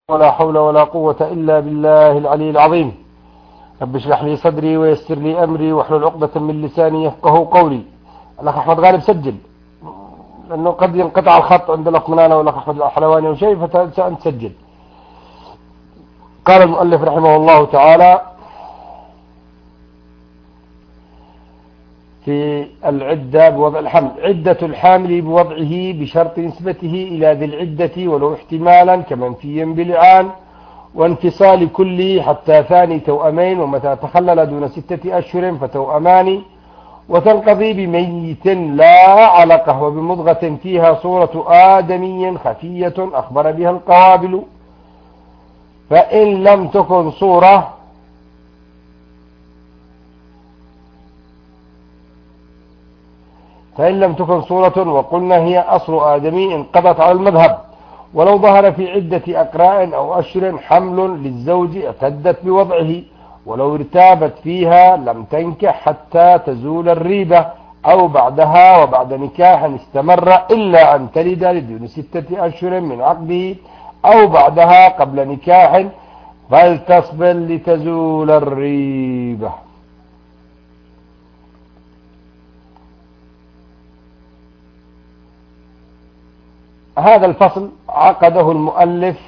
ولا حول ولا قوة إلا بالله العلي العظيم. رب اشرح لي صدري ويسر لي أمري واحلل عقدة من لساني يفقه قولي. الأخ أحمد غالب سجل، لأنه قد ينقطع الخط عند الأخ منانا والأخ أحمد الحلواني أو شيء، فأنت سجل. قال المؤلف رحمه الله تعالى في العدة بوضع الحمل: عدة الحامل بوضعه بشرط نسبته إلى ذي العدة ولو احتمالا كمنفي بلعان، وانفصال كله حتى ثاني توأمين، ومتى تخلل دون 6 أشهر فتوأمان، وتنقضي بميت لا علقه وبمضغة فيها صورة آدمي خفية أخبر بها القوابل، فإن لم تكن صورة وقلنا هي أصل آدمي انقضت على المذهب. ولو ظهر في عدة أقراء أو أشهر حمل للزوج اعتدت بوضعه، ولو ارتابت فيها لم تنكح حتى تزول الريبة، أو بعدها وبعد نكاح استمر إلا أن تلد لدون 6 أشهر من عقده، أو بعدها قبل نكاح فلتصبر لتزول الريبة. هذا الفصل عقده المؤلف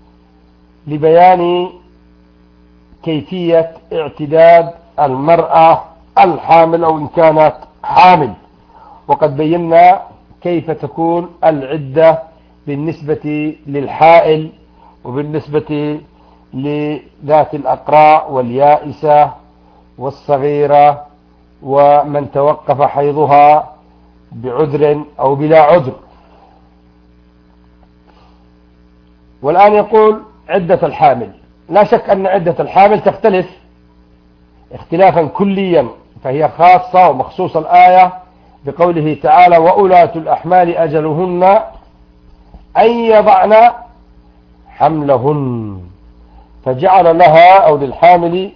لبيان كيفية اعتداد المرأة الحامل أو إن كانت حامل، وقد بينا كيف تكون العدة بالنسبة للحائل وبالنسبة لذات الأقراء واليائسة والصغيرة ومن توقف حيضها بعذر أو بلا عذر. والآن يقول عدة الحامل. لا شك أن عدة الحامل تختلف اختلافا كليا، فهي خاصة ومخصوصة الآية بقوله تعالى: وأولاة الأحمال أجلهن أن يضعن حملهن، فجعل لها أو للحامل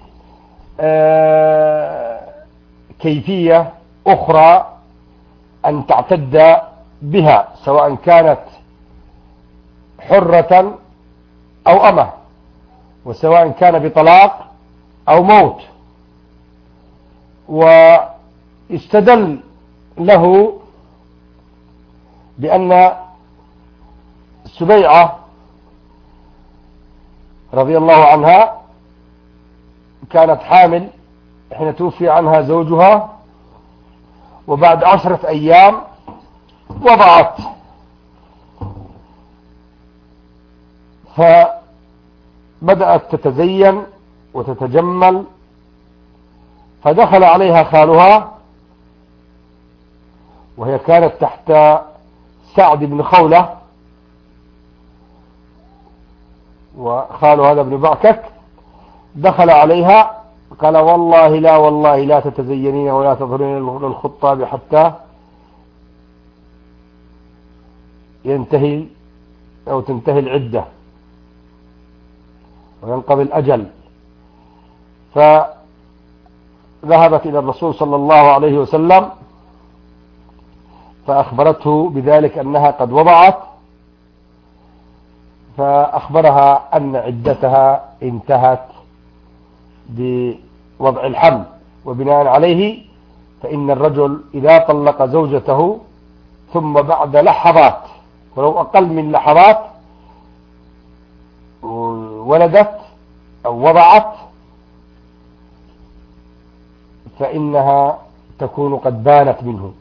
كيفية أخرى أن تعتد بها، سواء كانت حرة أو أمة، وسواء كان بطلاق أو موت. ويستدل له بأن سبيعة رضي الله عنها كانت حامل حين توفي عنها زوجها، وبعد 10 أيام وضعت، فبدأت تتزين وتتجمل، فدخل عليها خالها وهي كانت تحت سعد بن خولة، وخال هذا بن بعكك، دخل عليها قال: والله لا تتزينين ولا تظهرين للخطاب حتى ينتهي أو تنتهي العدة وينقضي الأجل. فذهبت إلى الرسول صلى الله عليه وسلم فأخبرته بذلك أنها قد وضعت، فأخبرها أن عدتها انتهت بوضع الحمل. وبناء عليه فإن الرجل إذا طلق زوجته ثم بعد لحظات ولو أقل من لحظات ولدت أو وضعت، فإنها تكون قد بانت منه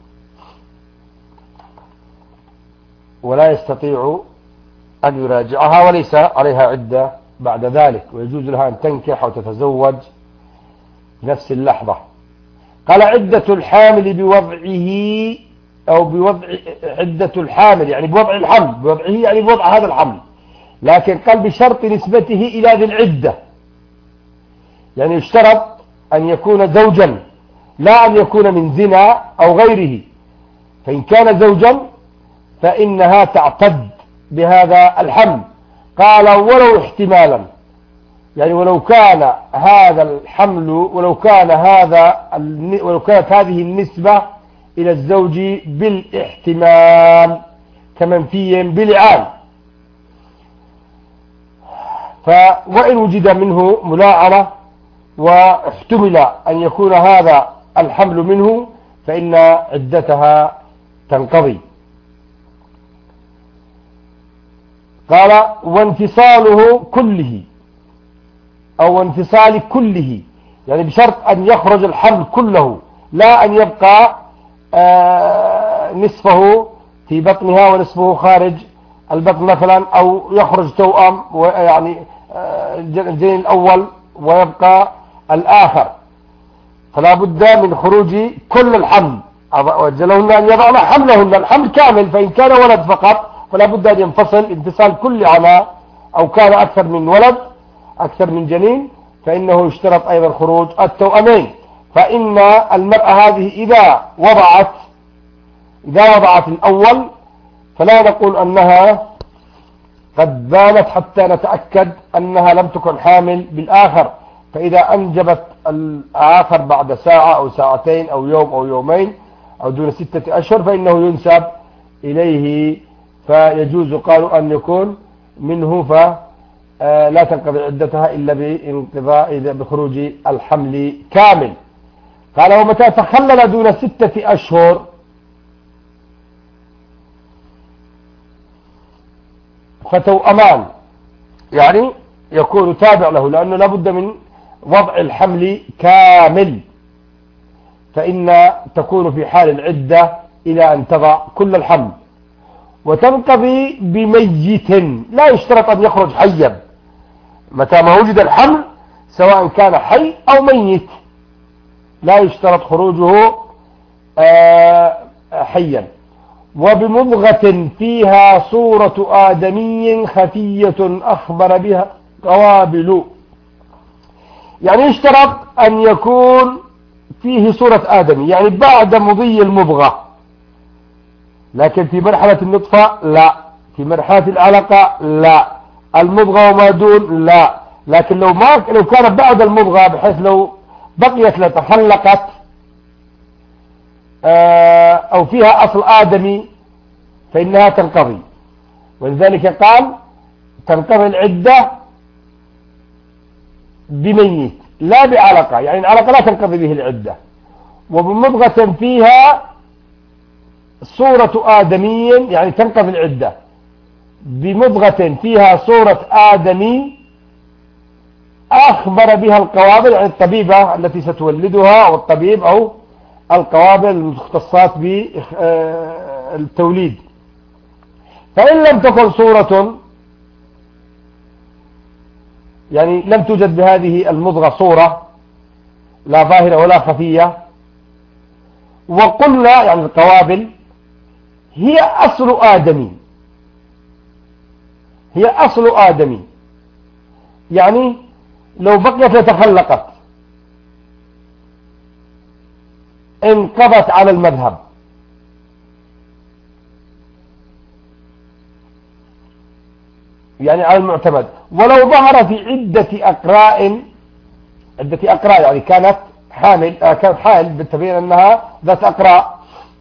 ولا يستطيع أن يراجعها، وليس عليها عدة بعد ذلك، ويجوز لها أن تنكح أو تتزوج نفس اللحظة. قال: عدة الحامل بوضعه أو بوضع عدة الحامل يعني بوضع الحمل، بوضعه يعني بوضع هذا الحمل، لكن قال بشرط نسبته إلى ذي العدة، يعني يشترط أن يكون زوجا لا أن يكون من زنا أو غيره، فإن كان زوجا فإنها تعتد بهذا الحمل. قال: ولو احتمالا، يعني ولو كان هذا الحمل ولو كانت هذه النسبة إلى الزوج بالاحتمال كمنفي بلعان. وإن وجد منه ملاعنة واحتمل أن يكون هذا الحمل منه فإن عدتها تنقضي. قال وانفصاله كله أو انفصال كله، يعني بشرط أن يخرج الحمل كله، لا أن يبقى نصفه في بطنها ونصفه خارج البطن مثلا، أو يخرج توأم يعني الجنين الأول ويبقى الآخر، فلا بد من خروج كل الحمل. وجلهن أن يضعن حملهن الحمل كامل، فإن كان ولد فقط فلا بد أن ينفصل انفصال كل عناء، أو كان أكثر من ولد أكثر من جنين فإنه يشترط أيضا خروج التوأمين. فإن المرأة هذه إذا وضعت الأول فلا نقول أنها قد بانت حتى نتأكد أنها لم تكن حامل بالآخر، فإذا أنجبت الآخر بعد ساعة أو ساعتين أو يوم أو يومين أو دون 6 أشهر فإنه ينسب إليه، فيجوز قالوا أن يكون منه، فلا تنقضي عدتها إلا بخروج الحمل كامل. قال ومتى تخلل دون 6 أشهر فتوأمان، يعني يكون تابع له، لأنه لابد من وضع الحمل كامل، فإن تكون في حال العدة إلى أن تضع كل الحمل. وتنقضي بميت، لا يشترط أن يخرج حيا، متى ما وجد الحمل سواء كان حي أو ميت لا يشترط خروجه حيا. وبمضغة فيها صورة آدمي خفية أخبر بها قوابل، يعني يشترط أن يكون فيه صورة آدمي، يعني بعد مضي المضغة، لكن في مرحلة النطفة لا، في مرحلة العلقة لا، المضغة وما دون لا. لكن لو كانت بعد المضغة بحيث لو بقيت لتخلقت أو فيها أصل آدمي فإنها تنقضي. ولذلك قال تنقضي العدة بميت لا بعلقة، يعني العلقة لا تنقضي به العدة. وبمضغة فيها صورة آدمي، يعني تنقضي العدة بمضغة فيها صورة آدمي أخبر بها القوابل، يعني الطبيبة التي ستولدها أو الطبيب أو القوابل المختصات بالتوليد. فإن لم تكن صورة، يعني لم توجد بهذه المضغة صورة لا ظاهرة ولا خفية، وقلنا يعني القوابل هي أصل آدمي، هي أصل آدمي، يعني لو بقيت لتخلقت انقضت على المذهب. يعني على المعتمد. ولو ظهر في عدة أقراء يعني كانت حامل بالتبين أنها ذات أقراء.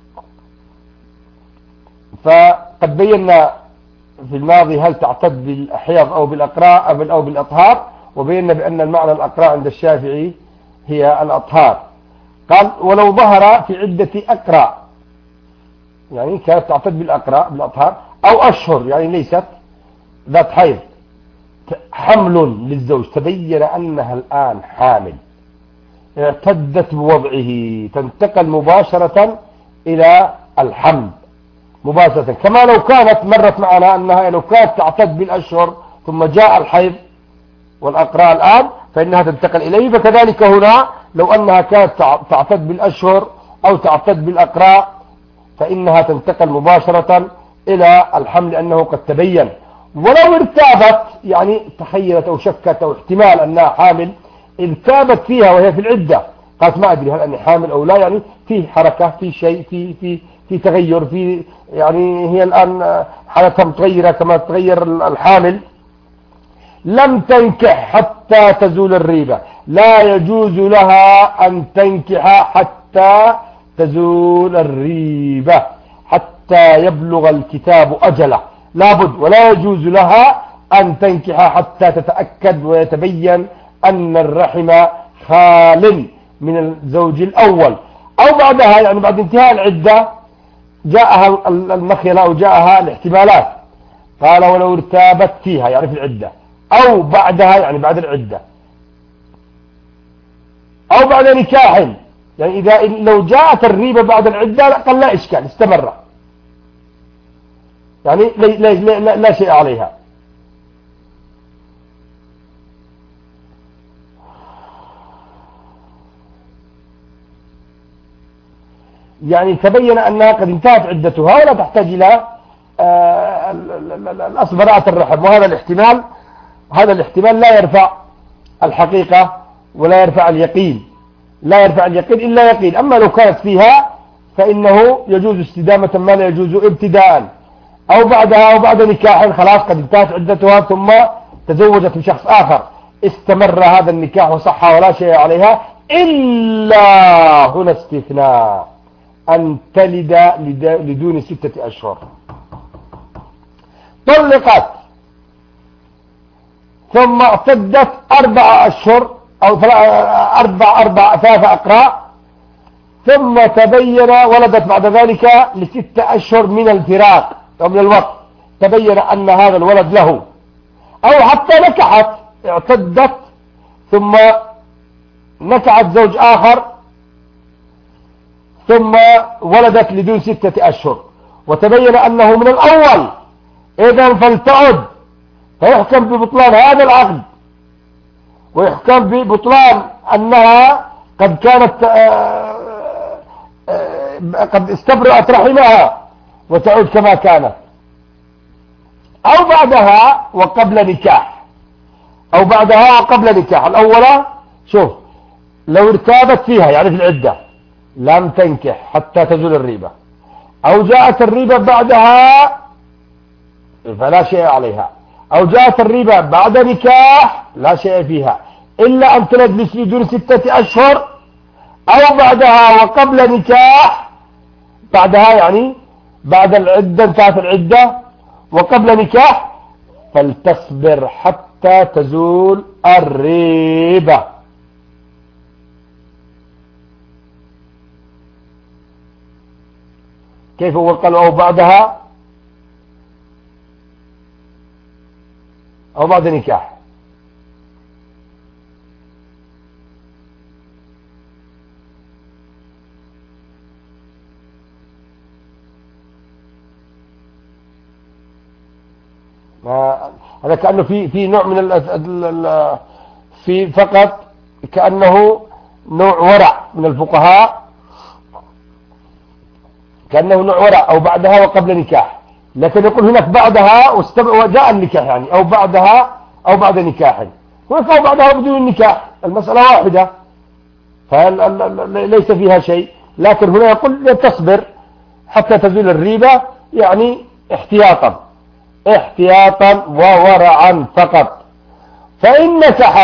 فقد بينا في الماضي هل تعتد بالأحياض أو بالأقراء أو بالأطهار، وبينا بأن المعنى الأقراء عند الشافعي هي الأطهار. قال ولو ظهر في عدة أقراء، يعني كانت تعتد بالأطهار أو أشهر، يعني ليست ذات حيض، حمل للزوج تبين أنها الآن حامل، اعتدت بوضعه، تنتقل مباشرة إلى الحمل مباشرة، كما لو كانت مرت معنا أنها لو كانت تعتد بالأشهر ثم جاء الحيض والأقراء الآن فإنها تنتقل إليه. فكذلك هنا لو أنها كانت تعتد بالأشهر أو تعتد بالأقراء فإنها تنتقل مباشرة إلى الحمل لأنه قد تبين. ولو ارتابت، يعني تخيلت أو شكت أو احتمال أنها حامل، ارتابت فيها وهي في العدة، قالت ما أدري هل أني حامل أو لا، يعني في حركة، في شيء، في تغير، في يعني هي الآن حالتها متغيرة كما تغير الحامل، لم تنكح حتى تزول الريبة، لا يجوز لها أن تنكح حتى تزول الريبة، حتى يبلغ الكتاب أجله، لابد، ولا يجوز لها أن تنكح حتى تتأكد ويتبين أن الرحم خال من الزوج الأول، أو بعدها يعني بعد انتهاء العدة جاءها المخيلة أو جاءها الاحتمالات. قال ولو ارتابت فيها يعني في العدة، أو بعدها يعني بعد العدة، أو بعد نكاح، يعني إذا لو جاءت الريبة بعد العدة قال لا إشكال استمر، يعني لا شيء عليها. يعني تبين أنها قد انتهت عدتها ولا تحتاج إلى الأصل براءة الرحم. وهذا الاحتمال، هذا الاحتمال لا يرفع الحقيقة ولا يرفع اليقين، لا يرفع اليقين إلا يقين. أما لو كانت فيها فإنه يجوز استدامة ما لا يجوز ابتداء، أو بعدها أو بعد نكاح خلاص قد انتهت عدتها ثم تزوجت بشخص آخر، استمر هذا النكاح وصح ولا شيء عليها، إلا هنا استثناء أن تلد لدون 6 أشهر. طلقت ثم اعتدت 4 أشهر أو 3 أقراء، ثم تبين ولدت بعد ذلك ل6 أشهر من الفراق أو من الوقت، تبين أن هذا الولد له، أو حتى نكحت اعتدت ثم نكحت زوج آخر ثم ولدت لدون 6 أشهر وتبين أنه من الأول، إذن فلتعد، فيحكم ببطلان هذا العقد، ويحكم ببطلان أنها قد كانت قد استبرأت رحمها وتعود كما كانت، أو بعدها وقبل نكاح، أو بعدها وقبل نكاح. الأولى شوف لو ارتابت فيها يعني في العدة لم تنكح حتى تزول الريبة، أو جاءت الريبة بعدها فلا شيء عليها، أو جاءت الريبة بعد نكاح لا شيء فيها إلا أن تلد لدون 6 أشهر، أو بعدها وقبل نكاح، بعدها يعني بعد العدة انتهت العدة وقبل نكاح، فلتصبر حتى تزول الريبة. كيف هو قال أو بعدها أو بعد نكاح؟ هذا كأنه في نوع من في فقط كأنه نوع ورع من الفقهاء، كأنه نوع ورع أو بعدها وقبل نكاح، لكن يقول هناك بعدها وجاء النكاح يعني أو بعدها أو بعد نكاح، هناك أو بعدها بدون النكاح، المسألة واحدة فليس فيها شيء. لكن هنا يقول تصبر حتى تزول الريبة، يعني احتياطا وورعا فقط. فإن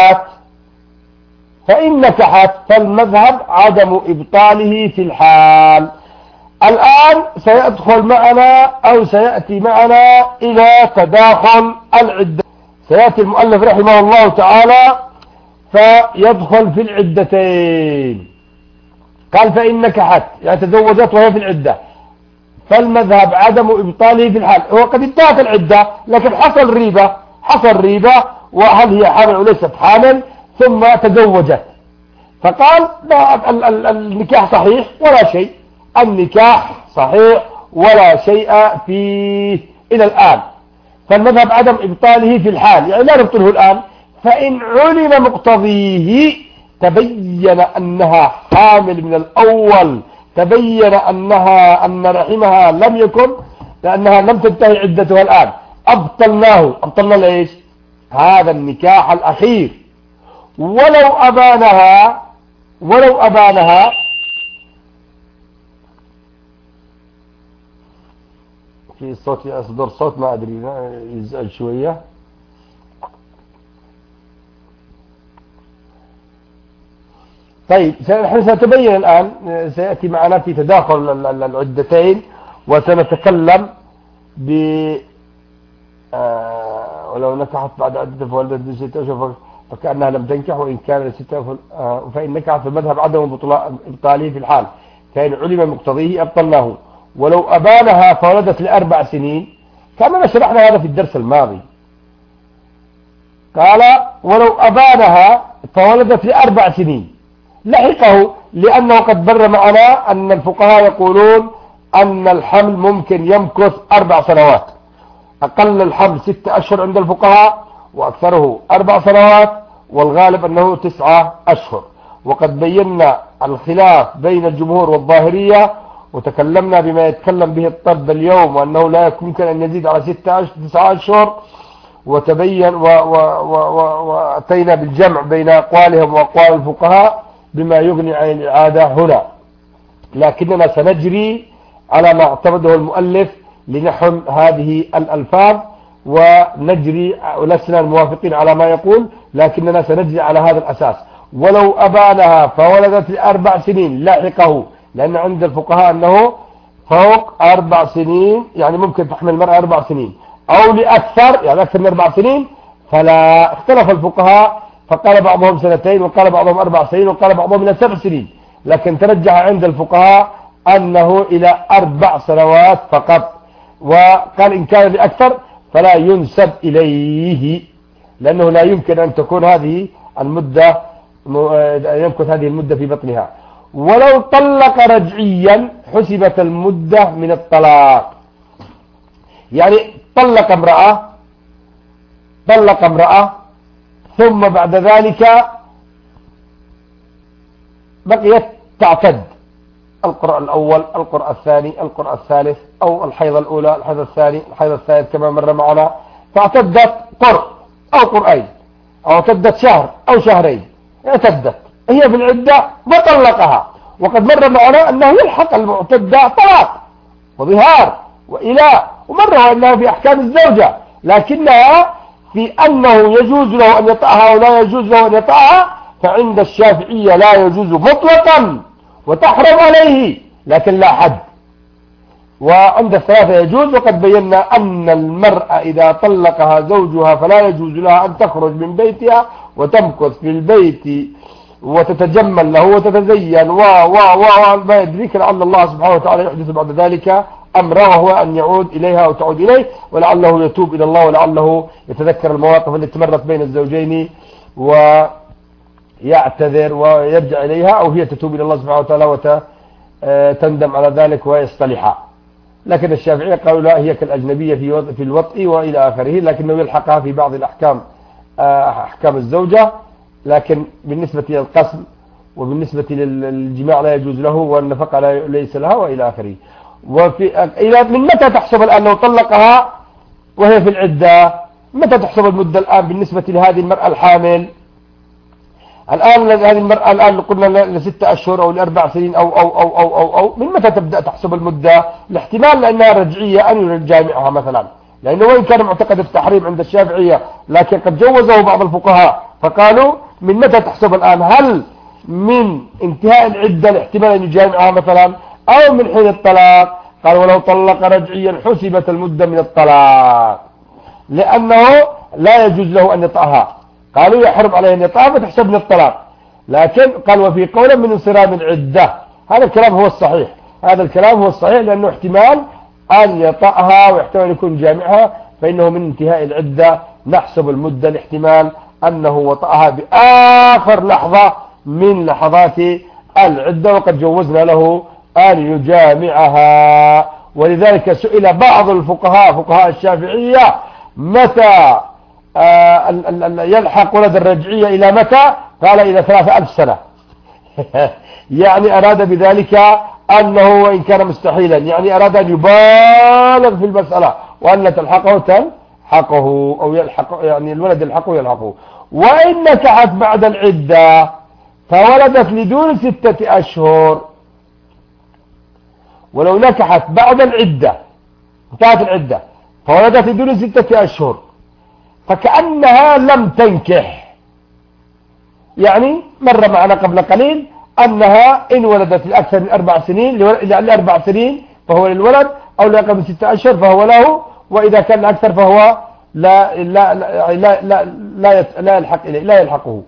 نكحت فالمذهب عدم إبطاله في الحال. الآن سيدخل معنا أو سيأتي معنا إلى تداخل العدة، سيأتي المؤلف رحمه الله تعالى فيدخل في العدتين. قال فإن نكحت يعني تزوجت وهي في العدة، فالمذهب عدم إبطاله في الحال. هو قد انتهت العدة لكن حصل ريبة وهل هي حامل وليست حامل ثم تزوجت، فقال النكاح صحيح ولا شيء، النكاح صحيح ولا شيء فيه إلى الآن. فالمذهب عدم إبطاله في الحال يعني لا نبطله الآن. فإن علم مقتضيه تبين أنها حامل من الأول، تبين أن رحمها لم يكن، لأنها لم تنتهي عدتها الآن، أبطلنا ليش هذا النكاح الأخير. ولو أبانها في صوت يصدر صوت ما أدري يزعج شوية. طيب نحن سنتبين الآن، سيأتي معنا في تداخل العدتين وسنتكلم ولو نكحت بعد عدة فولدت ب6 أشهر فكأنها لم تنكح، وإن كان فإن نكحت في المذهب عدم إبطاله في الحال، فإن علم مقتضيه أبطلناه. ولو أبانها فولدت ل4 سنين، كما شرحنا هذا في الدرس الماضي. قال ولو أبانها فولدت ل4 سنين لحقه، لأنه قد بر معنا أن الفقهاء يقولون أن الحمل ممكن يمكث 4 سنوات. أقل الحمل 6 أشهر عند الفقهاء، وأكثره 4 سنوات، والغالب أنه 9 أشهر. وقد بينا الخلاف بين الجمهور والظاهرية، وتكلمنا بما يتكلم به الطب اليوم، وأنه لا يمكن أن يزيد على 9 أشهر، وتبين وأتينا بالجمع بين أقوالهم وأقوال الفقهاء بما يغني عن الإعادة هنا. لكننا سنجري على ما اعتمده المؤلف لنحو هذه الألفاظ، ونجري ولسنا الموافقين على ما يقول، لكننا سنجري على هذا الأساس. ولو أبانها فولدت ل4 سنين لحقه، لأن عند الفقهاء أنه فوق 4 سنين، يعني ممكن تحمل المرأة 4 سنين أو لأكثر، يعني أكثر من 4 سنين. فلا اختلف الفقهاء، فقال بعضهم 2 وقال بعضهم 4 سنين وقال بعضهم إلى 7 سنين، لكن ترجح عند الفقهاء أنه إلى 4 سنوات فقط. وقال إن كان لأكثر فلا ينسب إليه، لأنه لا يمكن أن تكون هذه المدة يمكث هذه المدة في بطنها. ولو طلق رجعيا حسبت المدة من الطلاق، يعني طلق امرأة ثم بعد ذلك بقيت تعتد القرء الأول، القرء الثاني، القرء الثالث، أو الحيض الأولى، الحيض الثاني، الحيض الثالث كما مر معنا، فاعتدت قرء أو قرئين، أو اعتدت شهر أو شهرين، اعتدت هي في العدة وطلقها. وقد مر معنا أنه يلحق المعتدة طلاق وظهار وإلاء، ومر أنها في أحكام الزوجة، لكنها في أنه يجوز له أن يطأها ولا يجوز له أن يطأها، فعند الشافعية لا يجوز مطلقا وتحرم عليه، لكن لا حد. وعند الثلاثة يجوز. وقد بينا أن المرأة إذا طلقها زوجها فلا يجوز لها أن تخرج من بيتها وتمكث في البيت وتتجمل له وتتزين ما يدريك، لعل الله سبحانه وتعالى يحدث بعد ذلك أمره، وهو أن يعود إليها أو تعود إليه، ولعله يتوب إلى الله، ولعله يتذكر المواقف التي مرت بين الزوجين ويعتذر ويرجع إليها، أو هي تتوب إلى الله سبحانه وتعالى وتندم على ذلك ويصطلحا. لكن الشافعية قالوا لا، هي كالأجنبية في الوطء وإلى آخره، لكنه يلحقها في بعض الأحكام، أحكام الزوجة، لكن بالنسبة للقسم وبالنسبة للجماع لا يجوز له، والنفقة ليس لها وإلى آخره. من متى تحسب الآن لو طلقها وهي في العدة؟ متى تحسب المدة الآن بالنسبة لهذه المرأة الحامل؟ الآن هذه المرأة الآن قلنا ل6 أشهر أو ل4 سنين أو من متى تبدأ تحسب المدة؟ الاحتمال لأنها رجعية أن يجامعها مثلا، لأنه وإن كان معتقد التحريم عند الشافعية، لكن قد جوزه بعض الفقهاء، فقالوا من متى تحسب الآن؟ هل من انتهاء العدة الاحتمال أن يجامعها مثلا، أو من حين الطلاق؟ قال ولو طلق رجعيا حسبت المدة من الطلاق، لأنه لا يجوز له أن يطأها. قالوا يحرم عليه أن يطأها فتحسب من الطلاق، لكن قال وفي قول من انصرام العدة. هذا الكلام هو الصحيح، هذا الكلام هو الصحيح، لأنه احتمال أن يطأها واحتمال يكون جامعها، فإنه من انتهاء العدة نحسب المدة لاحتمال أنه وطأها بآخر لحظة من لحظات العدة، وقد جوزنا له أن يجامعها. ولذلك سئل بعض الفقهاء، فقهاء الشافعية، متى يلحق ولد الرجعية إلى متى؟ قال إلى 3000 سنة. يعني أراد بذلك أنه وإن كان مستحيلا، يعني أراد أن يبالغ في المسألة، وأن تلحقه أو يلحق، يعني الولد يلحقه. وإن نكحت بعد العدة فولدت لدون 6 أشهر، ولو نكحت بعد العدة انتهت العدة فولدت لدون 6 أشهر فكأنها لم تنكح. يعني مر معنا قبل قليل أنها إن ولدت لأكثر من 4 سنين ل4 سنين فهو للولد، أو لأقل من 6 أشهر فهو له، وإذا كان أكثر فهو لا يلحق إليه، لا يلحقه.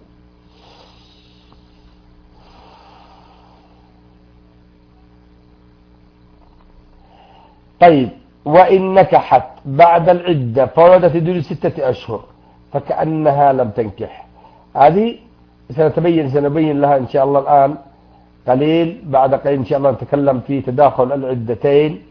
طيب وإن نكحت بعد العدة فولدت دون 6 أشهر فكأنها لم تنكح. هذه سنبين لها إن شاء الله الآن قليل، بعد قليل إن شاء الله نتكلم في تداخل العدتين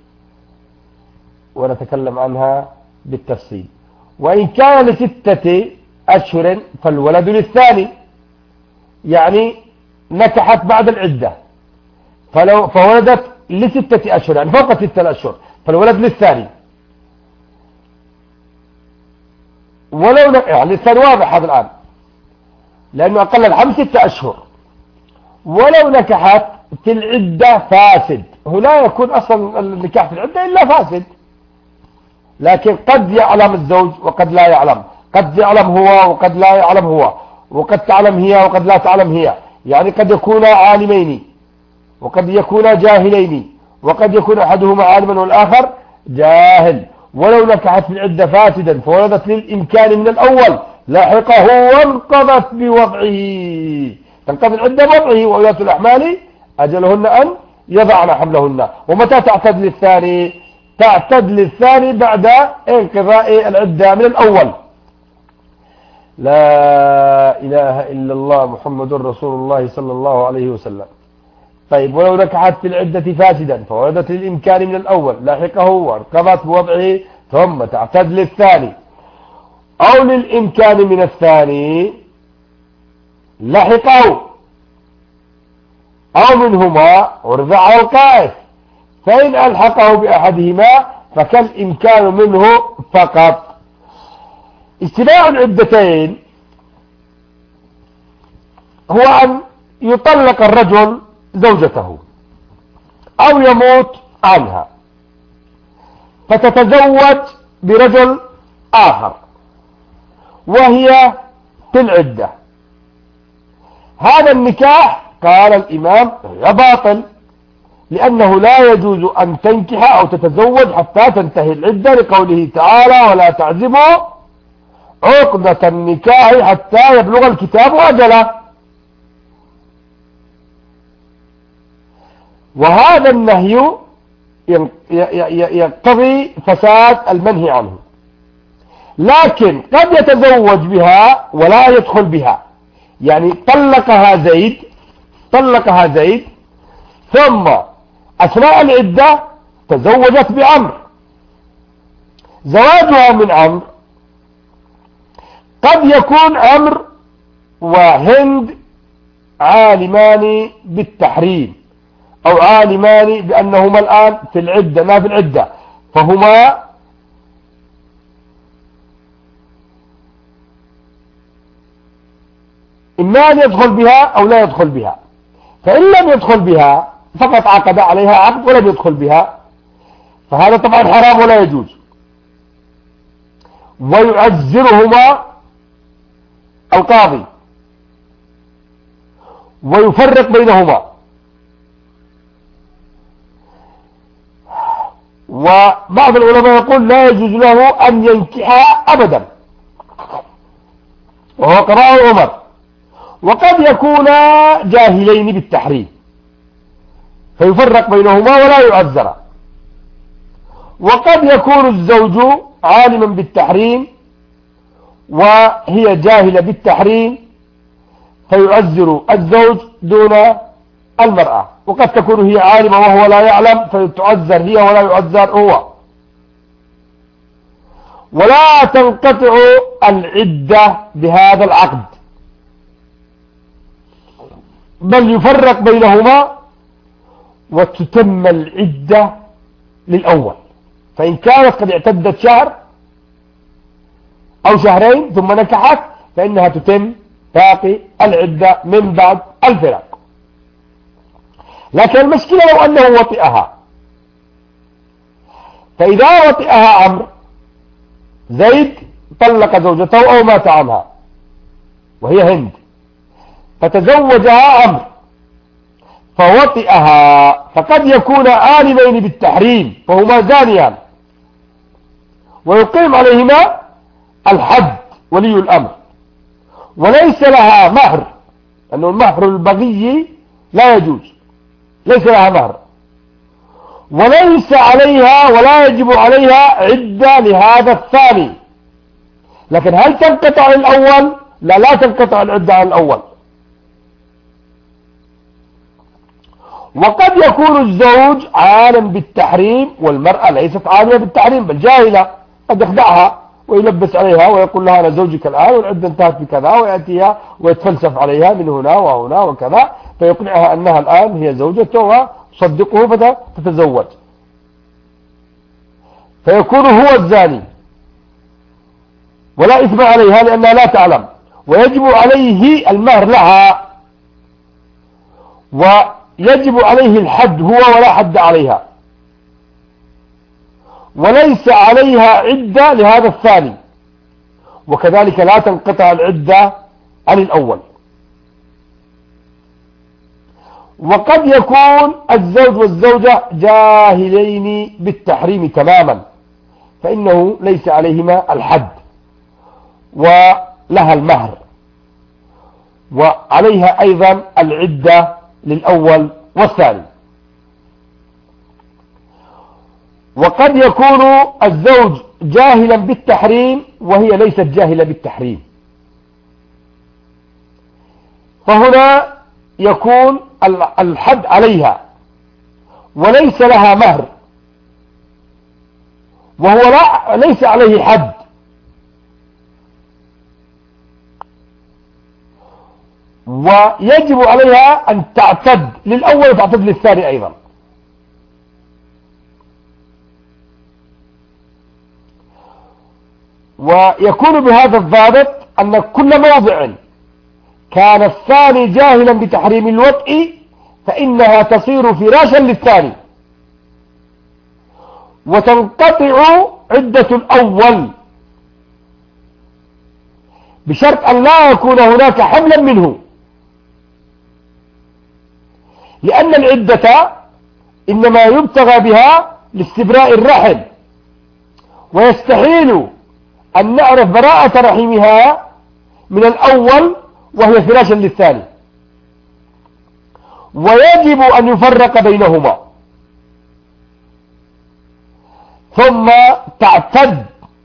ونتكلم عنها بالتفصيل. وإن كان ل6 أشهر فالولد للثاني، يعني نكحت بعد العدة فولدت ل6 أشهر، يعني فوق 6 أشهر، فالولد للثاني. ولو يعني الثاني واضح هذا الآن لأنه أقل الحمل 6 أشهر. ولو نكحت في العدة فاسد، هو لا يكون أصلا النكاح في العدة إلا فاسد، لكن قد يعلم الزوج وقد لا يعلم، قد يعلم هو وقد لا يعلم هو، وقد تعلم هي وقد لا تعلم هي، يعني قد يكون عالمين وقد يكون جاهلين، وقد يكون أحدهما عالما والآخر جاهل. ولو نكحت في العدة فاسدا فولدت للإمكان من الأول لاحقه وانقضت بوضعه، تنقضي العدة بوضعه، وأولاة الأحمال أجلهن أن يضعن حملهن. ومتى تعتد للثاني؟ تعتد للثاني بعد انقضاء العدة من الأول. لا إله إلا الله محمد رسول الله صلى الله عليه وسلم. طيب ولو نكحت في العدة فاسدا فولدت للإمكان من الأول لاحقه وانقضت بوضعه ثم تعتد للثاني، أو للإمكان من الثاني لحقه، أو منهما عرض على القائف، فإن ألحقه بأحدهما فكالإمكان منه فقط. استباع العدتين هو أن يطلق الرجل زوجته أو يموت عنها فتتزوج برجل آخر وهي في العدة. هذا النكاح قال الإمام باطل، لأنه لا يجوز أن تنكح أو تتزوج حتى تنتهي العدة، لقوله تعالى ولا تعزموا عقدة النكاح حتى يبلغ الكتاب أجله. وهذا النهي يقتضي فساد المنهي عنه، لكن قد يتزوج بها ولا يدخل بها، يعني طلقها زيد ثم أثناء العدة تزوجت بعمر. زواجها من عمر قد يكون عمرو وهند عالمان بالتحريم أو عالمان بأنهما الآن في العدة ما في العدة، فهما إما أن يدخل بها أو لا يدخل بها. فإن لم يدخل بها فقط عقد عليها عقد ولم يدخل بها، فهذا طبعا حرام ولا يجوز. ويعزرهما القاضي ويفرق بينهما. وبعض العلماء يقول لا يجوز له أن ينكحها أبدا، وهو قضاء عمر. وقد يكونا جاهلين بالتحريم فيفرق بينهما ولا يعزر. وقد يكون الزوج عالما بالتحريم وهي جاهلة بالتحريم فيعزر الزوج دون المرأة، وقد تكون هي عالمة وهو لا يعلم فتعزر هي ولا يعزر هو. ولا تنقطع العدة بهذا العقد، بل يفرق بينهما وتتم العدة للأول. فإن كانت قد اعتدت شهر أو شهرين ثم نكحت فإنها تتم باقي العدة من بعد الفراق. لكن المشكلة لو أنه وطئها، فإذا وطئها عمرو زيد طلق زوجته أو مات عنها وهي هند، فتزوجها عمرو فوطئها، فقد يكون عالمين بالتحريم فهما زانيان ويقيم عليهما الحد ولي الأمر، وليس لها مهر، أنه المهر البغي لا يجوز، ليس لها مهر، وليس عليها ولا يجب عليها عدة لهذا الثاني. لكن هل تنقطع عن الأول؟ لا تنقطع العدة عن الأول. وقد يكون الزوج عالم بالتحريم والمرأة ليست عالمة بالتحريم بل جاهلة، قد يخدعها ويلبس عليها ويقول لها أنا زوجك الآن والعدة انتهت بكذا، ويأتيها ويتفلسف عليها من هنا وهنا وكذا، فيقنعها أنها الآن هي زوجته وتصدقه فتتزوج، فيكون هو الزاني ولا إثم عليها لأنها لا تعلم، ويجب عليه المهر لها، ويجب عليه الحد هو ولا حد عليها، وليس عليها عدة لهذا الثاني، وكذلك لا تنقطع العدة عن الأول. وقد يكون الزوج والزوجة جاهلين بالتحريم تماما، فإنه ليس عليهما الحد ولها المهر، وعليها أيضا العدة للأول والثاني. وقد يكون الزوج جاهلا بالتحريم وهي ليست جاهلة بالتحريم، فهنا يكون الحد عليها وليس لها مهر، وهو ليس عليه حد، ويجب عليها أن تعتد للأول وتعتد للثاني أيضا. ويكون بهذا الضابط أن كل موضع كان الثاني جاهلا بتحريم الوطء فإنها تصير فراشا للثاني، وتنقطع عدة الأول بشرط أن لا يكون هناك حملا منه، لأن العدة إنما يبتغى بها لاستبراء الرحم، ويستحيل أن نعرف براءة رحمها من الأول وهي فراشا للثاني، ويجب أن يفرق بينهما ثم تعتد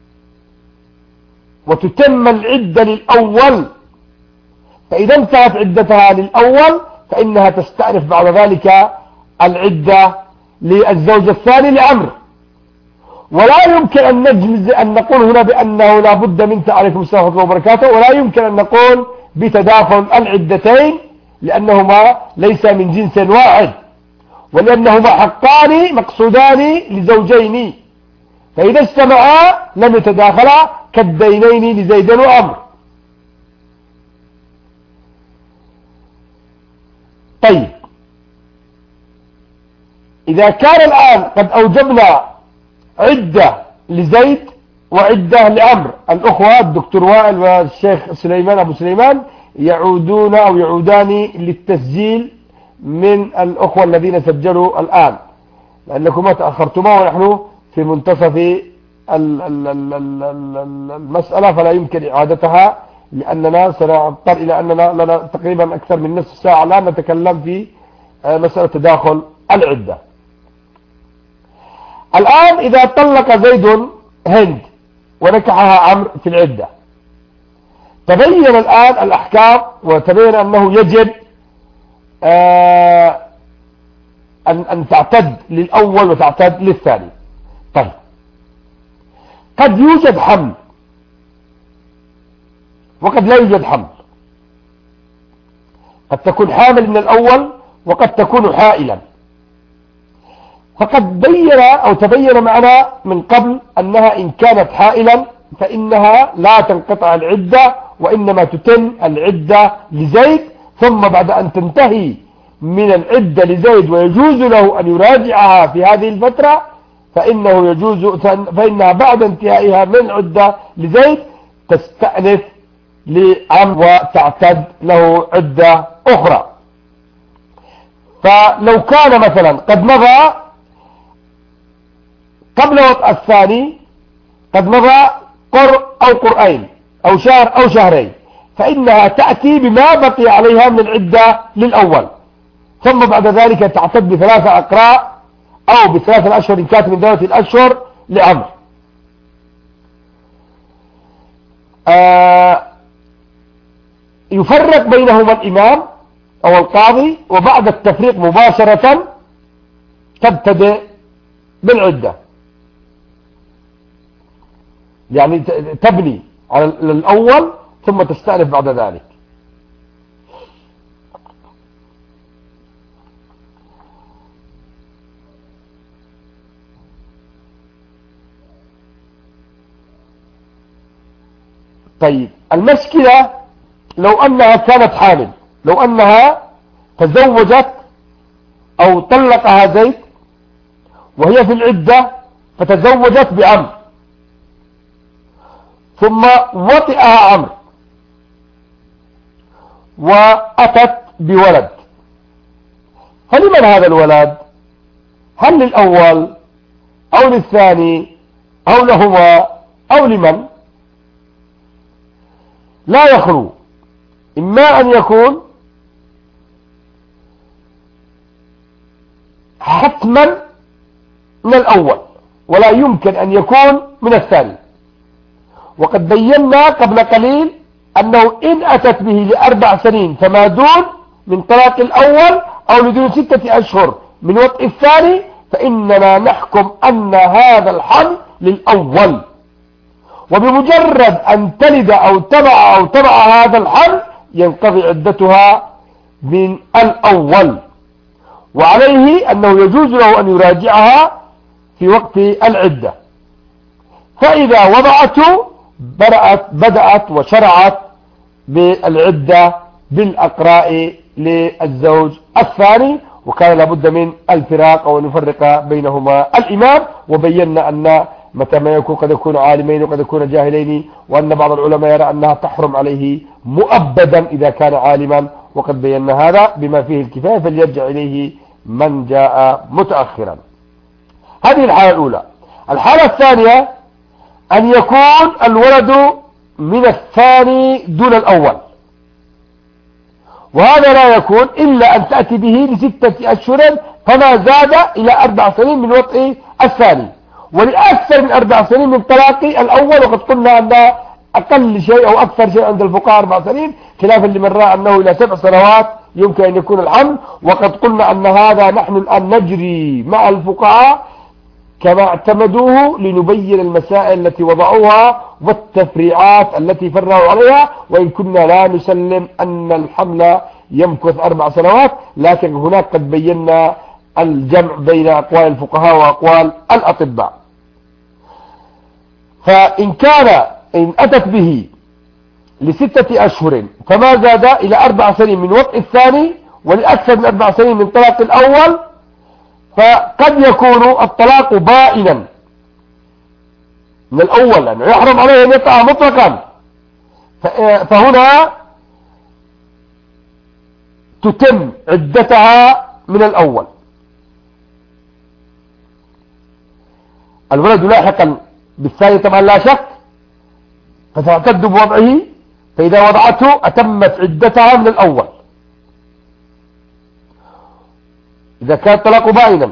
وتتم العدة للأول، فإذا انتهت عدتها للأول فإنها تستأنف بعد ذلك العدة للزوج الثاني لأمر. ولا يمكن أن نجلس أن نقول هنا بأنه لا بد من عليكم السلام ورحمة الله وبركاته، ولا يمكن أن نقول بتداخل العدتين لأنهما ليس من جنس واحد، ولأنهما حقان مقصودان لزوجين، فإذا اجتمعا لم يتداخلا كالدينين لزيد وعمر. طيب، إذا كان الآن قد أوجبنا عدة لزيد وعدة لعمر، الأخوة الدكتور وائل والشيخ سليمان أبو سليمان يعودون أو يعودان للتسجيل من الأخوة الذين سجلوا الآن، لأنكم تأخرتما ونحن في منتصف المسألة، فلا يمكن إعادتها لأننا سنضطر إلى أننا لنا تقريبا أكثر من نصف ساعة الآن نتكلم في مسألة تداخل العدة. الآن إذا طلق زيد هند ونكحها عمرو في العدة، تبين الآن الأحكام وتبين أنه يجب أن تعتد للأول وتعتد للثاني. طيب، قد يوجد حمل وقد لا يوجد حمل، قد تكون حامل من الأول وقد تكون حائلا، فقد بين أو تبين معنا من قبل أنها إن كانت حائلا فإنها لا تنقطع العدة، وإنما تتم العدة لزيد، ثم بعد أن تنتهي من العدة لزيد ويجوز له أن يراجعها في هذه الفترة فإنها بعد انتهائها من العدة لزيد تستأنف لعمرو وتعتد له عدة أخرى. فلو كان مثلا قد مضى قبل وطء الثاني، قد مضى قرء أو قرئين أو شهر أو شهرين، فإنها تأتي بما بقي عليها من العدة للأول، ثم بعد ذلك تعتد بثلاثة أقراء أو بثلاثة أشهر إن كانت من ذوات الأشهر لعمر. يفرق بينهما الإمام أو القاضي، وبعد التفريق مباشرة تبتدئ بالعدة، يعني تبني على الأول ثم تستأنف بعد ذلك. طيب المشكلة لو أنها كانت حامل، لو أنها تزوجت أو طلقها زيد وهي في العدة فتزوجت بعمرو ثم وطئها عمرو وأتت بولد، فلمن هذا الولد؟ هل للأول أو للثاني أو لهما أو لمن؟ لا يخلو، إما أن يكون حتما من الأول ولا يمكن أن يكون من الثاني. وقد بينا قبل قليل أنه إن أتت به ل4 سنين فما دون من طلاق الأول أو لدون 6 أشهر من وطء الثاني فإننا نحكم أن هذا الحمل للأول، وبمجرد أن تلد أو تبع هذا الحمل ينقضي عدتها من الأول، وعليه أنه يجوز له أن يراجعها في وقت العدة. فإذا وضعته بدأت وشرعت بالعدة بالأقراء للزوج الثاني، وكان لابد من الفراق أو نفرق بينهما الإمام. وبينا أن متى ما يكون قد يكون عالمين وقد يكون جاهلين، وأن بعض العلماء يرى أنها تحرم عليه مؤبدا إذا كان عالما، وقد بينا هذا بما فيه الكفاية فليرجع إليه من جاء متأخرا. هذه الحالة الأولى. الحالة الثانية أن يكون الولد من الثاني دون الأول، وهذا لا يكون إلا أن تأتي به ل6 أشهر فما زاد إلى 4 سنين من وطء الثاني، ولأكثر من 4 سنين من طلاق الأول. وقد قلنا أن أقل شيء أو أكثر شيء عند الفقهاء 4 سنين، خلافا لمن رأى أنه إلى 7 سنوات يمكن أن يكون الحمل. وقد قلنا أن هذا نحن الآن نجري مع الفقهاء كما اعتمدوه لنبين المسائل التي وضعوها والتفريعات التي فرعوا عليها، وإن كنا لا نسلم أن الحمل يمكث 4 سنوات، لكن هناك قد بينا الجمع بين أقوال الفقهاء وأقوال الأطباء. فإن أتت به ل6 أشهر فما زاد إلى 4 سنين من وطء الثاني ولأكثر من 4 سنين من طلاق الأول، فقد يكون الطلاق بائنا من الأول لأنه يحرم عليه أن يقع مطلقا، فهنا تتم عدتها من الأول. الولد لاحقا بالثاني طبعا لا شك، فتعتد بوضعه، فإذا وضعته أتمت عدتها من الأول إذا كان الطلاق بائنا.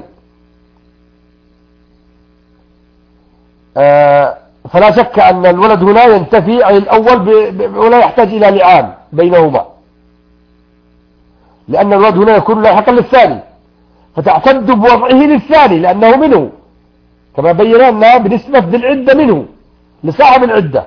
فلا شك أن الولد هنا ينتفي عن الأول ولا يحتاج إلى لعان بينهما، لأن الولد هنا يكون لاحقا للثاني، فتعتد بوضعه للثاني لأنه منه، كما بينا أنها بنسبة العدة منه لصاحب العدة.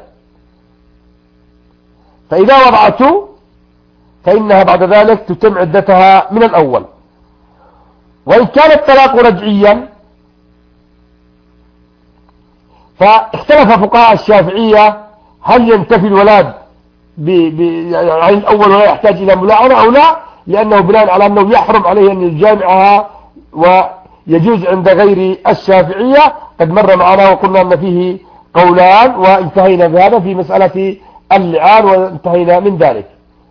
فإذا وضعته فإنها بعد ذلك تتم عدتها من الأول. وإن كان الطلاق رجعيا فاختلف فقهاء الشافعية هل ينتفي الولد عن الأول ولا يحتاج إلى ملاعنة أو لا، لأنه بناء على أنه يحرم عليه أن يجامعها ويجوز عند غير الشافعية. قد مر معنا وقلنا أن فيه قولان وانتهينا بهذا في مسألة اللعان وانتهينا من ذلك.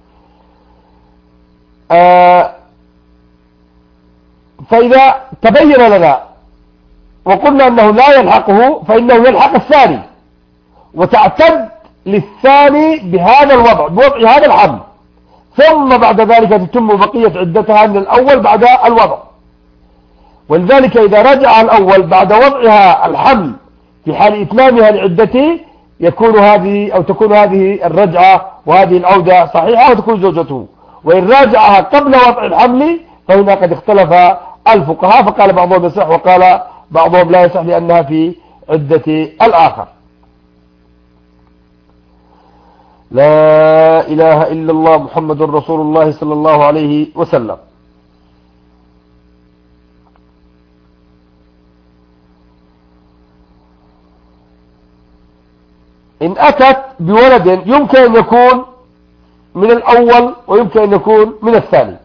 فإذا تبين لنا وقلنا أنه لا يلحقه فإنه يلحق الثاني، وتعتد للثاني بهذا الوضع، بوضع هذا الحمل، ثم بعد ذلك تتم بقية عدتها من الأول بعد الوضع. ولذلك إذا رجع الأول بعد وضعها الحمل في حال إتمامها لعدته يكون هذه أو تكون هذه الرجعة وهذه العودة صحيحة وتكون زوجته. وإن راجعها قبل وضع الحمل فهنا قد اختلف الفقهاء، فقال بعضهم يصح وقال بعضهم لا يصح لأنها في عدة الآخر. لا إله إلا الله محمد رسول الله صلى الله عليه وسلم. إن أتت بولد يمكن أن يكون من الأول ويمكن أن يكون من الثاني.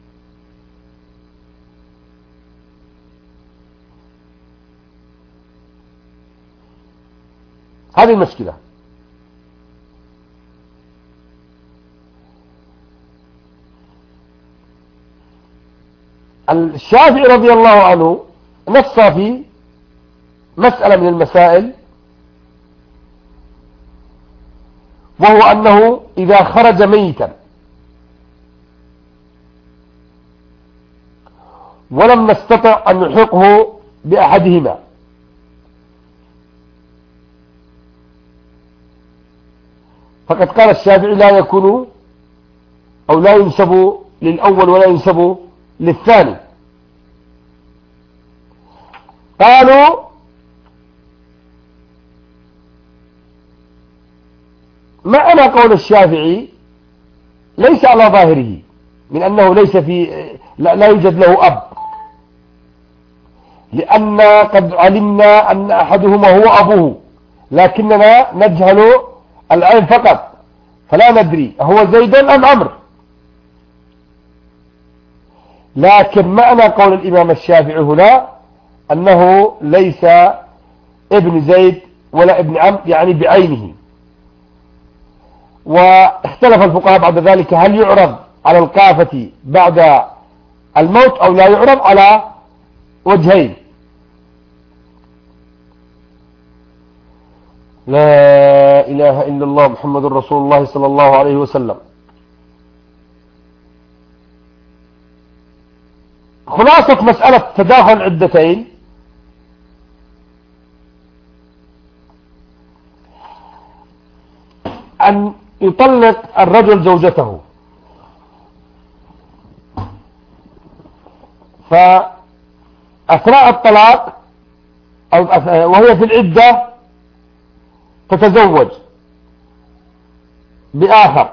هذه المشكلة. الشافعي رضي الله عنه نص في مسألة من المسائل، وهو أنه إذا خرج ميتا ولم نستطع أن نلحقه بأحدهما فقد قال الشافعي لا يكون أو لا ينسب للأول ولا ينسب للثاني. قالوا معنى قول الشافعي ليس على ظاهره من أنه ليس لا يوجد له أب، لأن قد علمنا أن أحدهما هو أبوه لكننا نجهل العين فقط، فلا ندري هو زيد أم عمرو. لكن معنى قول الإمام الشافعي هنا أنه ليس ابن زيد ولا ابن عمرو يعني بعينه. واختلف الفقهاء بعد ذلك هل يعرض على القافة بعد الموت أو لا يعرض على وجهين. لا إله إلا الله محمد رسول الله صلى الله عليه وسلم. خلاصة مسألة تداخل العدتين أن يطلق الرجل زوجته فأثناء الطلاق أو وهي في العدة تتزوج بآخر،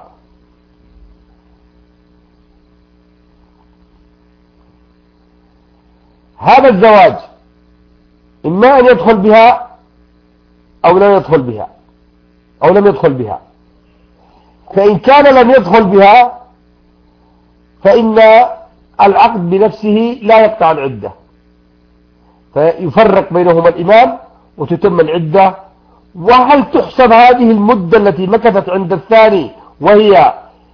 هذا الزواج إما أن يدخل بها أو لا يدخل بها أو لم يدخل بها. فإن كان لم يدخل بها فإن العقد بنفسه لا يقطع العدة، فيفرق بينهما الإمام وتتم العدة. وهل تحسب هذه المدة التي مكثت عند الثاني وهي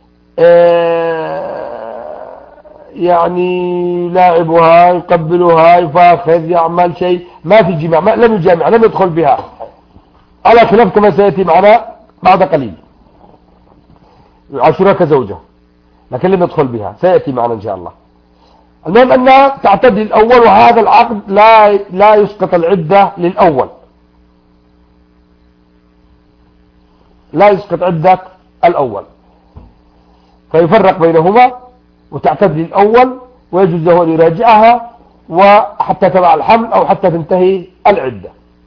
يعني لاعبها يقبلها يفاخذ يعمل شيء ما في جماع لم يجامع لم يدخل بها على خلاف كما سيأتي معنا بعد قليل يعاشرها كزوجة لكن لم يدخل بها سيأتي معنا إن شاء الله. المهم أنها تعتد للأول وهذا العقد لا يسقط العدة للأول، لا يسقط عدة الأول، فيفرق بينهما وتعتد للأول ويجوز له أن يراجعها وحتى تبع الحمل أو حتى تنتهي العدة.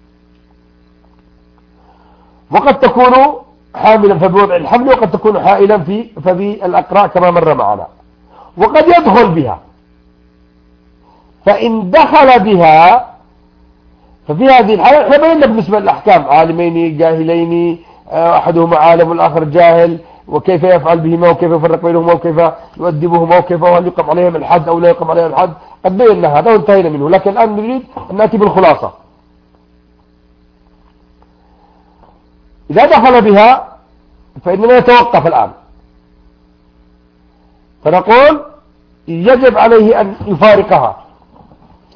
وقد تكون حاملا فبوضع الحمل وقد تكون حائلا فبالأقراء كما مر معنا. وقد يدخل بها، فإن دخل بها ففي هذه الحالة احنا بينا بالنسبة للأحكام عالمين جاهلين أحدهما عالم والآخر جاهل وكيف يفعل بهما وكيف يفرق بينهما وكيف يؤدبهما وكيف هل يقم عليهم الحد أو لا يقم عليهم الحد. قد بينا هذا وانتهينا منه، لكن الآن نريد أن نأتي بالخلاصة. إذا دخل بها فإننا نتوقف الآن فنقول يجب عليه أن يفارقها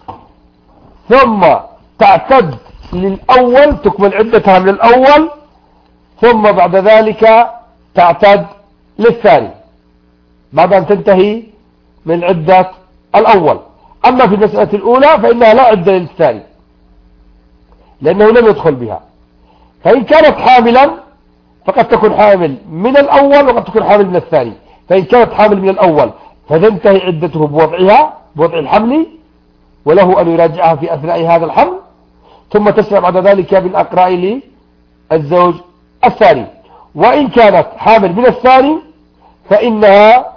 ثم تعتد للأول تكمل عدتها من الأول ثم بعد ذلك تعتد للثاني بعد أن تنتهي من عدة الأول. أما في المسألة الأولى فإنها لا عدة للثاني لأنه لم يدخل بها. فإن كانت حاملا فقد تكون حامل من الأول وقد تكون حامل من الثاني. فإن كانت حامل من الأول فتنتهي عدته بوضع الحمل وله أن يراجعها في أثناء هذا الحمل، ثم تسمع بعد ذلك بالأقراء للزوج الثاني. وإن كانت حامل من الثاني فإنها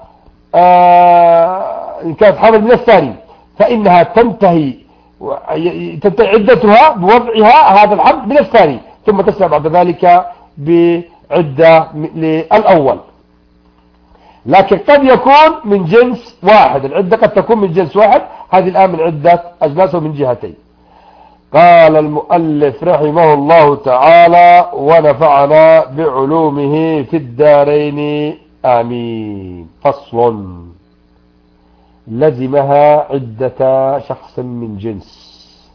إن كانت حامل من الثاني فإنها تنتهي عدتها بوضعها هذا الحمل من الثاني، ثم تسمع بعد ذلك بعدة للأول. لكن قد يكون من جنس واحد، العدة قد تكون من جنس واحد. هذه الآن من عدة أجناس من جهتين. قال المؤلف رحمه الله تعالى ونفعنا بعلومه في الدارين آمين. فصل. لزمها عدة شخص من جنس.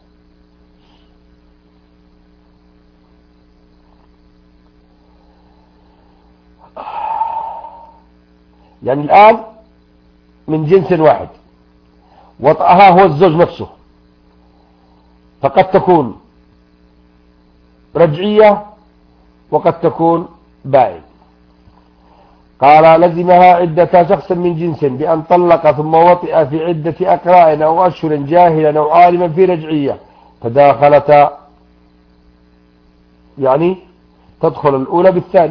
يعني الآن من جنس واحد وطأها هو الزوج نفسه، فقد تكون رجعية وقد تكون بائن. قال لزمها عدة شخص من جنس بأن طلق ثم وطئ في عدة أقراء أو أشهر جاهلا أو عالما في رجعية تداخلتا، يعني تدخل الأولى بالثاني.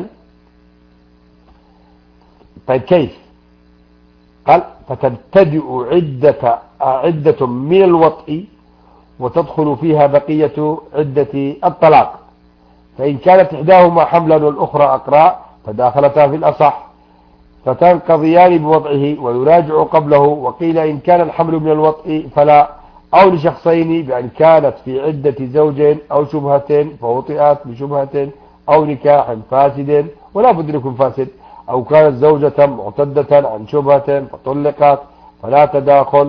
طيب كيف؟ قال فتبتدئ عدة من الوطء وتدخل فيها بقية عدة الطلاق. فإن كانت إحداهما حملا والأخرى أقراء تداخلتا في الأصح فتنقضيان بوضعه ويراجع قبله. وقيل إن كان الحمل من الوطء فلا، أو لشخصين بأن كانت في عدة زوج أو شبهة فوطئت بشبهة أو نكاح فاسد ولا بد يكون فاسد، أو كانت زوجة معتدة عن شبهة فطلقت فلا تداخل.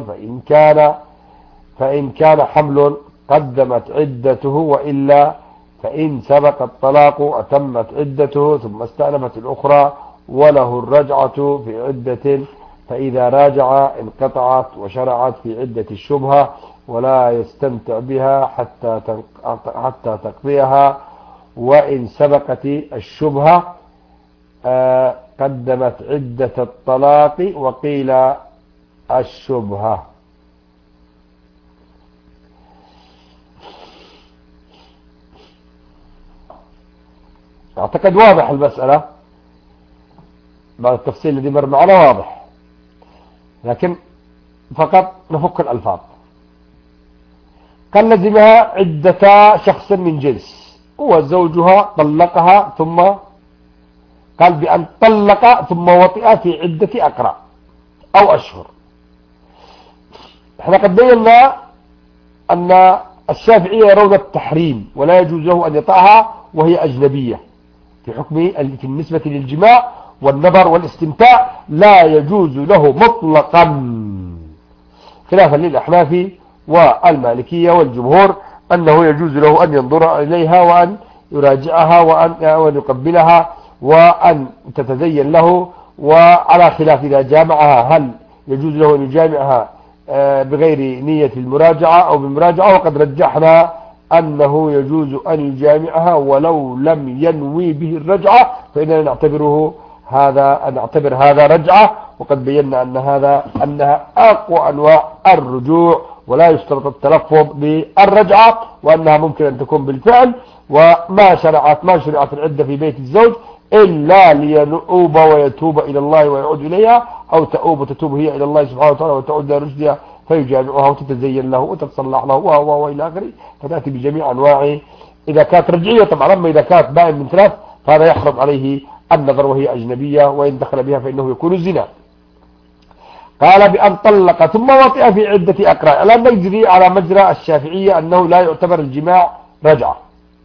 فإن كان حمل قدمت عدته، وإلا فإن سبق الطلاق أتمت عدته ثم استأنفت الأخرى وله الرجعة في عدة. فإذا راجع انقطعت وشرعت في عدة الشبهة ولا يستمتع بها حتى تقضيها. وإن سبقت الشبهة قدمت عدة الطلاق وقيل الشبهة. أعتقد واضح المسألة بعد التفصيل الذي مر معنا واضح، لكن فقط نفك الألفاظ. قال لزمها عدة شخص من جنس، هو زوجها طلقها ثم قال بأن طلق ثم وطئ في عدة أقراء أو أشهر. احنا قد بينا أن الشافعية يرون التحريم ولا يجوز له أن يطأها وهي أجنبية في حكم بالنسبة للجماع والنظر والاستمتاع لا يجوز له مطلقا، خلافا للأحناف والمالكية والجمهور أنه يجوز له أن ينظر إليها وأن يراجعها وأن يقبلها وأن تتزين له. وعلى خلاف إذا جامعها هل يجوز له أن يجامعها بغير نية المراجعة أو بالمراجعة، وقد رجحنا أنه يجوز أن يجامعها ولو لم ينوي به الرجعة، فإننا نعتبر هذا رجعة. وقد بينا أنها أقوى أنواع الرجوع ولا يشترط التلفظ بالرجعة، وأنها ممكن أن تكون بالفعل. وما شرعت العدة في بيت الزوج إلا لينؤوب ويتوب إلى الله ويعود إليها، أو تؤوب وتتوب هي إلى الله سبحانه وتعالى وتعود إلى رشدها فيجامعها وتتزين له وتتصلح له وإلى آخره. فتأتي بجميع أنواع إذا كانت رجعية طبعا. أما إذا كانت بائن من ثلاث فهذا يحرم عليه النظر وهي أجنبية، وإن دخل بها فإنه يكون زنا. قال بأن طلق ثم وطئ في عدة أقراء. الآن نجري على مجرى الشافعية أنه لا يعتبر الجماع رجعة.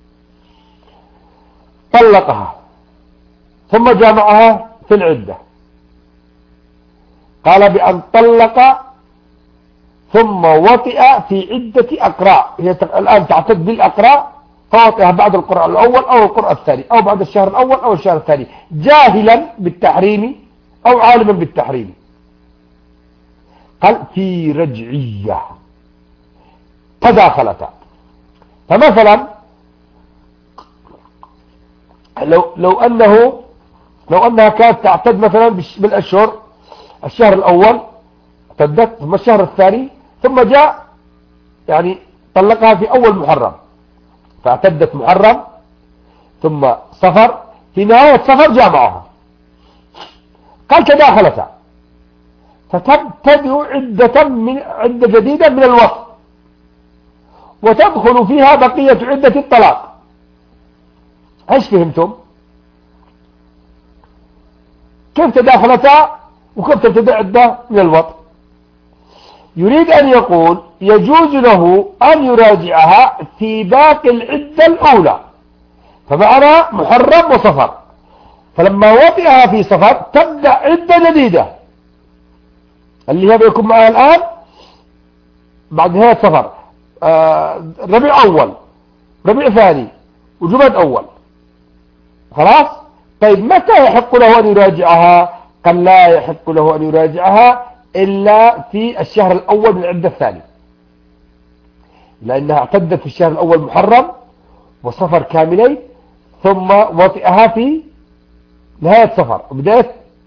طلقها ثم جامعها في العدة. قال بأن طلق ثم وطئ في عدة أقراء. هي الآن تعتد بالأقراء فوطئها بعد القرء الأول أو القرء الثاني أو بعد الشهر الأول أو الشهر الثاني، جاهلا بالتحريم أو عالما بالتحريم. قال في رجعية تداخلتا. فمثلا لو أنها كانت تعتد مثلا بالأشهر، الشهر الأول اعتدت ثم الشهر الثاني ثم جاء يعني طلقها في أول محرم، فاعتدت محرم ثم صفر، في نهاية صفر جاء معها، قال تداخلتا فتبتدئ عدة جديدة من الوقت وتدخل فيها بقية عدة الطلاق. ايش فهمتم؟ كيف تداخلتا وكيف تبتدئ عدة من الوقت؟ يريد أن يقول يجوز له أن يراجعها في باقي العدة الأولى، فمعنى محرم وصفر، فلما وطئها في صفر تبدأ عدة جديدة اللي هي بيكون معها الآن بعد نهاية صفر، ربيع أول، ربيع ثاني، وجماد أول. خلاص؟ طيب متى يحق له أن يراجعها؟ قال لا يحق له أن يراجعها إلا في الشهر الأول من العدة الثانية، لأنها اعتدت في الشهر الأول محرم وصفر كاملين، ثم وطئها في نهاية صفر وبداية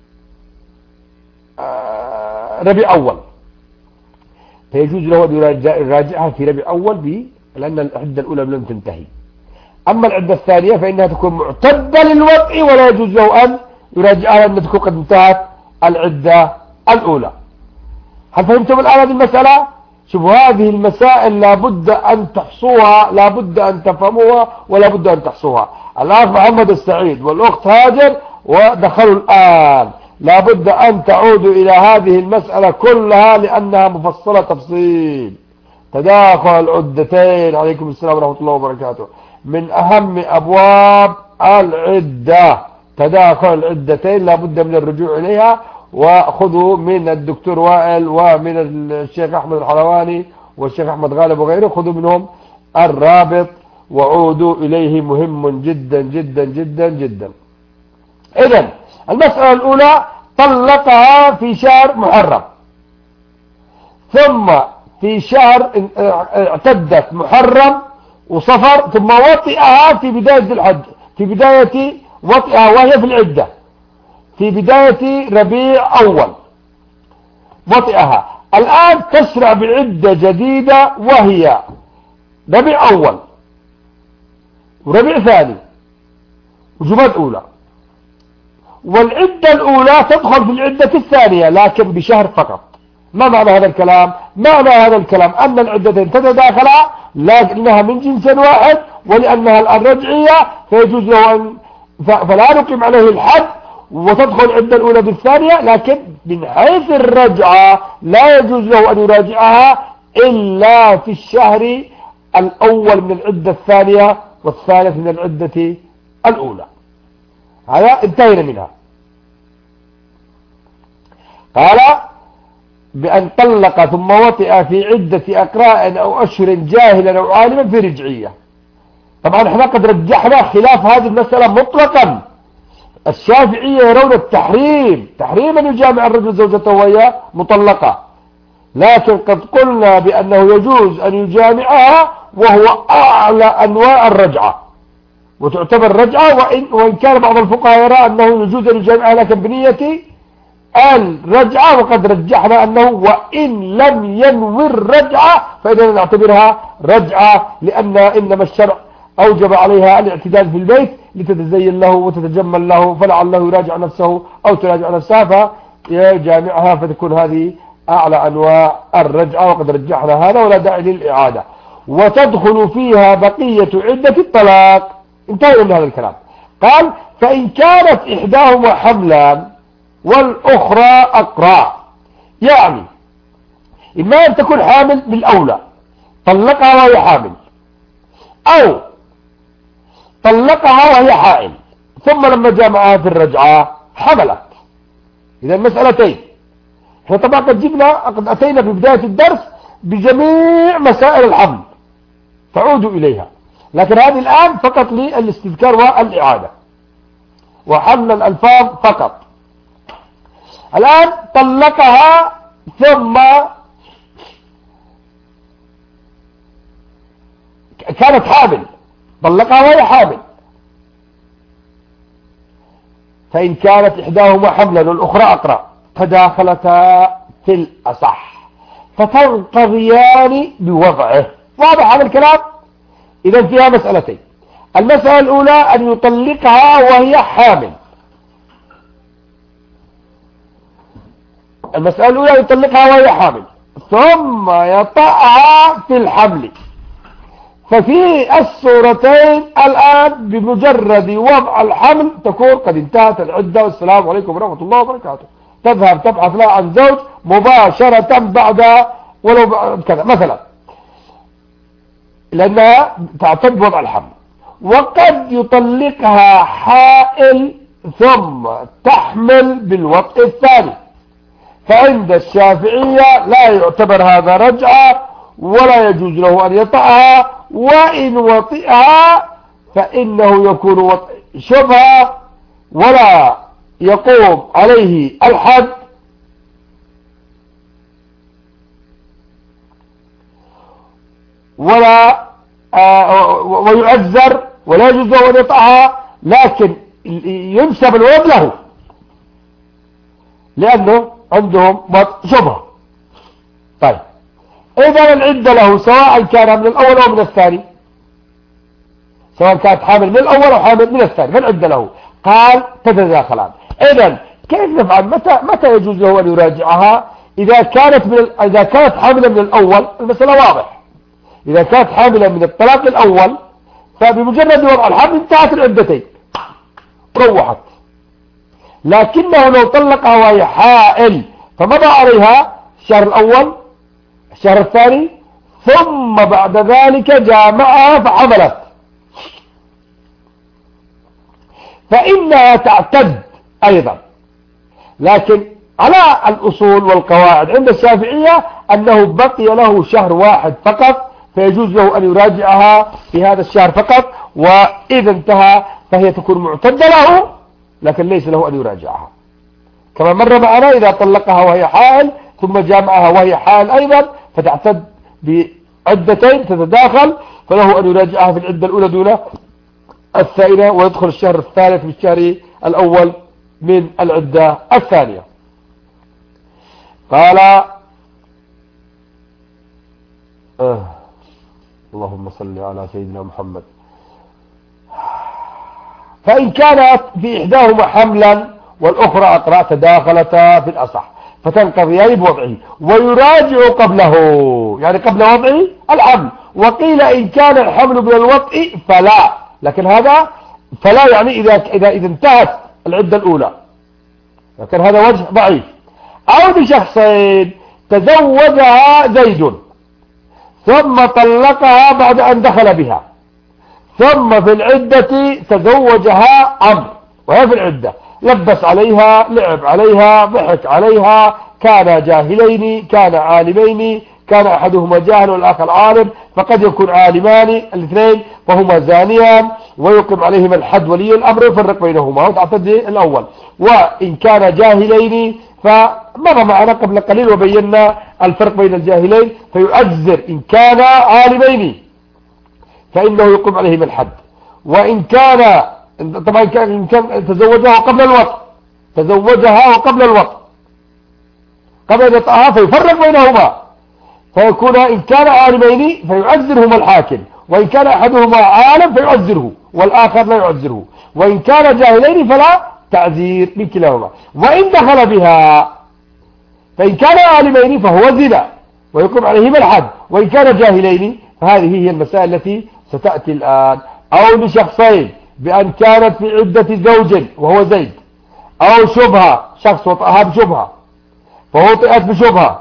ربيع أول، فيجوز له أن يراجعها في ربيع أول لأن العدة الأولى لم تنتهي. أما العدة الثانية فإنها تكون معتدة للوطء ولا يجوز له أن يراجعها لأنها تكون قد انتهت العدة الأولى. هل فهمتم الآن هذه المسألة؟ شوفوا هذه المسائل لابد أن تحصوها، لابد أن تفهموها ولابد أن تحصوها. الأخ محمد السعيد والأخت هاجر ودخلوا الآن، لابد أن تعودوا إلى هذه المسألة كلها لأنها مفصلة تفصيل. تداخل العدتين، عليكم السلام ورحمة الله وبركاته، من أهم أبواب العدة. تداخل العدتين لابد من الرجوع إليها، وخذوا من الدكتور وائل ومن الشيخ أحمد الحلواني والشيخ أحمد غالب وغيره، خذوا منهم الرابط وعودوا إليه، مهم جدا جدا جدا جدا. إذن المسألة الأولى طلقها في شهر محرم، ثم في شهر اعتدت محرم وصفر، ثم وطئها في بداية الحج، في بداية وطئها وهي في العدة في بداية ربيع أول وطئها. الآن تشرع بعدة جديدة وهي ربيع أول وربيع ثاني وجماد أولى، والعدة الأولى تدخل في العدة الثانية لكن بشهر فقط. ما معنى هذا الكلام؟ معنى هذا الكلام أن العدتين تتداخلا لأنها من جنس واحد ولأنها الآن رجعية، فيجوز له أن فلا نقيم عليه الحد وتدخل العدة الأولى بالثانية، لكن من حيث الرجعة لا يجوز له أن يراجعها إلا في الشهر الأول من العدة الثانية والثالث من العدة الأولى. هذا انتهينا منها. قال بأن طلق ثم وطئ في عدة أقراء أو أشهر جاهلا أو عالما في رجعية. طبعا احنا قد رجحنا خلاف هذه المسألة مطلقا. الشافعية يرون التحريم، تحريما يجامع الرجل زوجته وهي مطلقة، لكن قد قلنا بأنه يجوز أن يجامعها وهو أعلى أنواع الرجعة، وتعتبر رجعة، وإن كان بعض الفقهاء يرى أنه يجوز أن يجامعها لكن بنية الرجعة، وقد رجحنا أنه وإن لم ينوي الرجعة فإننا نعتبرها رجعة، لأن إنما الشرع أوجب عليها الاعتدال في البيت لتتزين له وتتجمل له، فلعله يراجع نفسه أو تراجع نفسها فيجامعها، فتكون هذه أعلى أنواع الرجعة، وقد رجحنا هذا ولا داعي للإعادة. وتدخل فيها بقية عدة الطلاق. انتهينا من هذا الكلام. قال فإن كانت إحداهما حملا والأخرى أقراء، يعني إما أن تكون حامل بالأولى طلقها وهي حامل، أو طلقها وهي حائل ثم لما جامعها في الرجعة حملت. إذا المسألتين احنا طبعا قد أتينا في بداية الدرس بجميع مسائل الحمل، تعودوا إليها، لكن هذه الآن فقط للاستذكار والإعادة وحل الألفاظ فقط. الآن طلقها ثم كانت حامل، طلقها وهي حامل، فإن كانت إحداهما حملا والأخرى أقرأ تداخلتا في الأصح فتنقضيان بوضعه. واضح هذا الكلام؟ إذا فيها مسألتين. المسألة الأولى أن يطلقها وهي حامل، المسألة الأولى يطلقها وهي حامل ثم يطأها في الحمل. ففي الصورتين الآن بمجرد وضع الحمل تكون قد انتهت العدة والسلام عليكم ورحمة الله وبركاته، تذهب تبحث لها عن زوج مباشرة بعد ولو كذا مثلا، لأنها تعتد بوضع الحمل. وقد يطلقها حائل ثم تحمل بالوطء الثاني، فعند الشافعية لا يعتبر هذا رجعة ولا يجوز له أن يطأها، وإن وطئها فإنه يكون وطئ شبهة ولا يقوم عليه الحد، ولا ويعذر ولا يجوز له أن يطأها، لكن ينسب الولد له لأنه عندهم شبهة. طيب إذا العدة له سواء كان من الأول أو من الثاني، سواء كانت حامل من الأول أو حامل من الثاني، فالعدة له. قال تتداخلان. إذا كيف نفعل؟ متى يجوز له أن يراجعها؟ إذا كانت حاملة من الأول المسألة واضح، إذا كانت حاملة من الطلاق الأول فبمجرد وضع الحمل انتهت العدتين روحت. لكنه لو طلقها وهي حائل فمضى عليها الشهر الأول الشهر الثاني ثم بعد ذلك جامعها فحملت، فإنها تعتد أيضا. لكن على الأصول والقواعد عند الشافعية أنه بقي له شهر واحد فقط، فيجوز له أن يراجعها في هذا الشهر فقط، وإذا انتهى فهي تكون معتدة له لكن ليس له أن يراجعها. كما مر معنا إذا طلقها وهي حائل ثم جامعها وهي حائل أيضا فتعتد بعدتين تتداخل، فله أن يراجعها في العدة الأولى دون الثانية ويدخل الشهر الثالث في الشهر الأول من العدة الثانية. قال اللهم صل على سيدنا محمد. فإن كانت في إحداهما حملا والأخرى أقرأ تداخلتا في الأصح فتنقضيان بوضعه ويراجع قبله، يعني قبل وضعه الحمل. وقيل إن كان الحمل من الوطء فلا، لكن هذا فلا يعني إذا انتهت العدة الأولى، لكن هذا وجه ضعيف. أو بشخصين تزوجها زيد ثم طلقها بعد أن دخل بها، ثم في العدة تزوجها عمرو وهي في العدة، لبس عليها لعب عليها ضحك عليها، كان جاهلين كان عالمين، كان أحدهما جاهل والآخر عالم، فقد يكون عالمان الاثنين فهما زانيان ويقيم عليهما الحد ولي الأمر يفرق بينهما وتعتد الأول. وإن كان جاهلين فمر معنا قبل قليل وبينا الفرق بين الجاهلين، فيؤذر إن كان عالمين فإنه يقيم عليهما الحد. وإن كان طبعا إن كان تزوجها قبل الوطء، تزوجها وقبل الوطء قبل وطئها فيفرق بينهما، فيكون إن كان عالمين فيعذرهما الحاكم، وإن كان أحدهما عالم فيعذره والآخر لا يعذره، وإن كان جاهلين فلا تعذير من كلاهما. وإن دخل بها فإن كان عالمين فهو زنا ويقوم عليهما الحد، وإن كان جاهلين فهذه هي المسائل التي ستأتي الآن. أو لشخصين بأن كانت في عدة زوج وهو زيد، أو شبهة شخص وطئها بشبهة فوطئت بشبهة،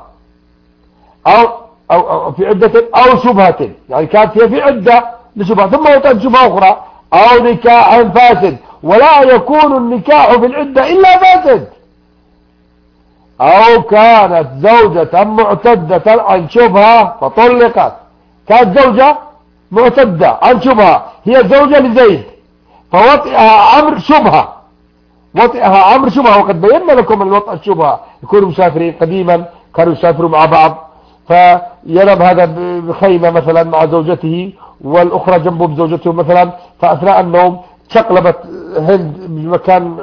أو في عدة أو شبهة يعني كانت هي في عدة لشبهة ثم وطئت بشبهة أخرى، أو نكاح فاسد ولا يكون النكاح في العدة إلا فاسد، أو كانت زوجة معتدة عن شبهة فطلقت، كانت زوجة معتدة عن شبهة، هي زوجة لزيد، فوطئها عمرو شبهة، وطئها عمرو شبهة. وقد بينا لكم أن الوطئ الشبهة يكونوا مسافرين قديما، كانوا يسافروا مع بعض، فينام هذا بخيمة مثلا مع زوجته والأخرى جنبه بزوجته مثلا، فأثناء النوم شقلبت هند بمكان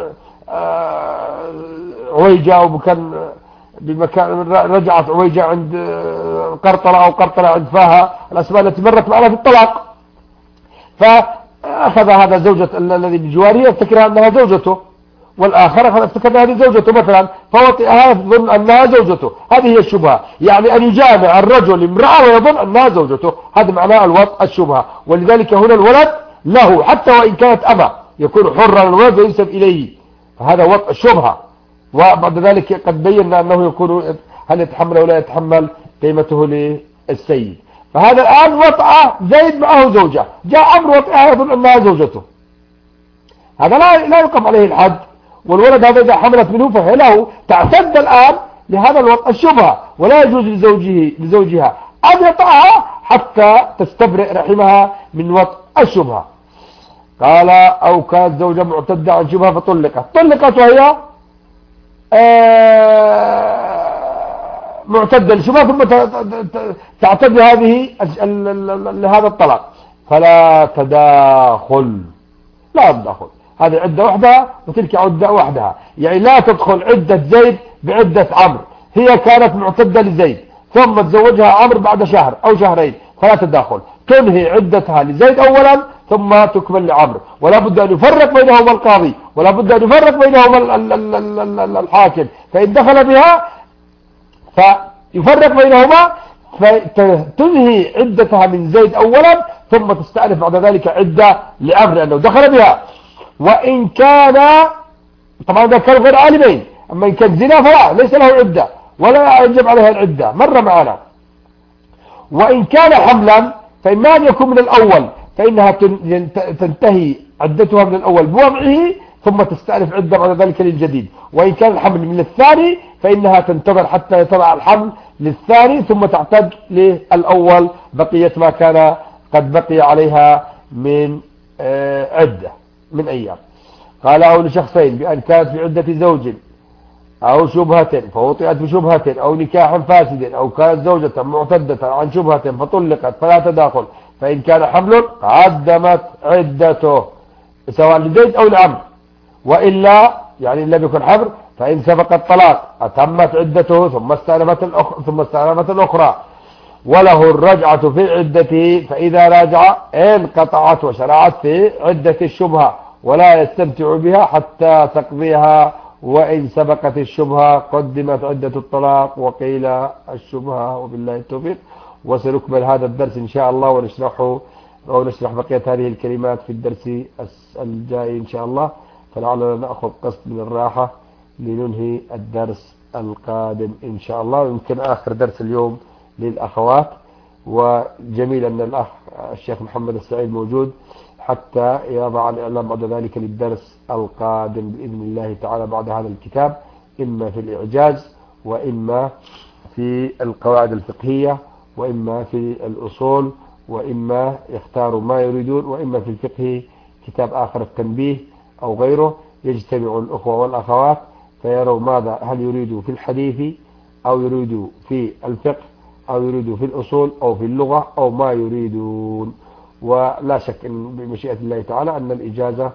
عويجة، أو بمكان رجعت عويجة عند قرطرة، أو قرطرة عند فاها، الأسماء التي مرت معنا في الطلاق. فأخذ هذا زوجة الذي بجواره يفتكرها أنها زوجته، والآخر افتكر هذه زوجته مثلا، فوطئها يظن أنها زوجته. هذه هي الشبهة، يعني أن يجامع الرجل امرأة ويظن أنها زوجته، هذا معناه الوطء الشبهة. ولذلك هنا الولد له حتى وإن كانت أما، يكون حرا الولد وينسب إليه، فهذا وطء الشبهة. وبعد ذلك قد بينا أنه يكون هل يتحمل أو لا يتحمل قيمته للسيد. فهذا الآن وطأ زيد معه زوجة، جاء عمرو وطئها يظن أنها زوجته، هذا لا يقف عليه الحد. والولد هذا إذا حملت منه فهي له، تعتد الآن لهذا الوطء الشبهة، ولا يجوز لزوجها أن يطأها حتى تستبرئ رحمها من وطء الشبهة. قال أو كانت زوجة معتدة عن شبهة طلقت وهي معتدة لشبهة، ثم تعتد لهذا الطلاق، فلا تداخل، لا تداخل، هذه عدة وحدها وتلك عدة وحدها. يعني لا تدخل عدة زيد بعدة عمرو، هي كانت معتدة لزيد ثم تزوجها عمرو بعد شهر أو شهرين، فلا تداخل، تنهي عدتها لزيد أولا ثم تكمل لعمرو، ولا بد أن يفرق بينهما القاضي، ولا بد أن يفرق بينهما الحاكم، فإن دخل بها فيفرق بينهما، فتنهي عدتها من زيد أولا ثم تستأنف بعد ذلك عدة لعمرو لأنه دخل بها. وإن كان طبعا ذا كانوا غير عالمين، أما إن كان زنا فلا ليس له عدة ولا يجب عليها العدة، مر معنا. وإن كان حملا فإما أن يكون من الأول فإنها تنتهي عدتها من الأول بوضعه ثم تستأنف عدة بعد ذلك للجديد. وإن كان الحمل من الثاني فإنها تنتظر حتى يتبع الحمل للثاني ثم تعتد للأول بقية ما كان قد بقي عليها من عدة من أيام. قال أو لشخصين بأن كانت في عدة زوج أو شبهة فوطئت بشبهة أو نكاح فاسد أو كانت زوجة معتدة عن شبهة فطلقت فلا تداخل، فإن كان حمل قدمت عدته سواء لزيد أو لعمرو، وإلا يعني لم يكن حمل فإن سبق الطلاق أتمت عدته ثم استأنفت الأخرى، وله الرجعة في عدته، فإذا راجع انقطعت وشرعت في عدة الشبهة ولا يستمتع بها حتى تقضيها، وإن سبقت الشبهة قدمت عدة الطلاق وقيل الشبهة. وبالله التوفيق. وسنكمل هذا الدرس إن شاء الله ونشرح بقية هذه الكلمات في الدرس الجاي إن شاء الله، فلعلنا نأخذ قسط من الراحة لننهي الدرس القادم إن شاء الله. ويمكن آخر درس اليوم للأخوات، وجميل أن الأخ الشيخ محمد السعيد موجود حتى يضع الإعلام بعد ذلك للدرس القادم بإذن الله تعالى بعد هذا الكتاب، إما في الإعجاز وإما في القواعد الفقهية وإما في الأصول وإما يختاروا ما يريدون، وإما في الفقه كتاب آخر التنبيه أو غيره. يجتمع الأخوة والأخوات فيروا ماذا هل يريدوا في الحديث أو يريدوا في الفقه أو يريدوا في الأصول أو في اللغة أو ما يريدون. ولا شك إن بمشيئة الله تعالى أن الإجازة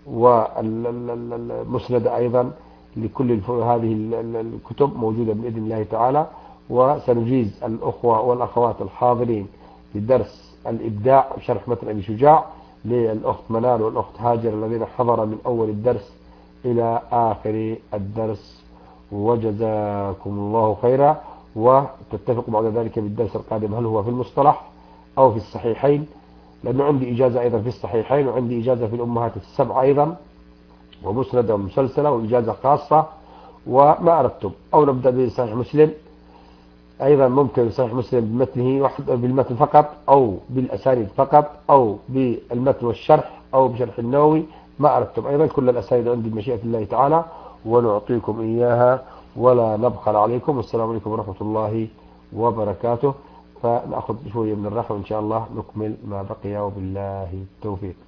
والمسندة أيضا لكل هذه الكتب موجودة بإذن الله تعالى. وسنجيز الأخوة والأخوات الحاضرين لدرس الإبداع بشرح متن أبي شجاع للأخت منال والأخت هاجر الذين حضر من أول الدرس إلى آخر الدرس، وجزاكم الله خيرا. وتتفق بعد ذلك بالدرس القادم هل هو في المصطلح أو في الصحيحين، لأنه عندي إجازة أيضا في الصحيحين وعندي إجازة في الأمهات السبع أيضا ومسندة ومسلسلة وإجازة خاصة. وما أردتم أو نبدأ بصحيح مسلم أيضا ممكن صحيح مسلم بمتنه بالمتن فقط أو بالأسانيد فقط أو بالمتن والشرح أو بشرح النووي، ما أردتم أيضا كل الأسانيد عندي بمشيئة الله تعالى ونعطيكم إياها ولا نبخل عليكم. والسلام عليكم ورحمة الله وبركاته. فنأخذ شوية من الرفع وإن شاء الله نكمل ما بقي وبالله التوفيق.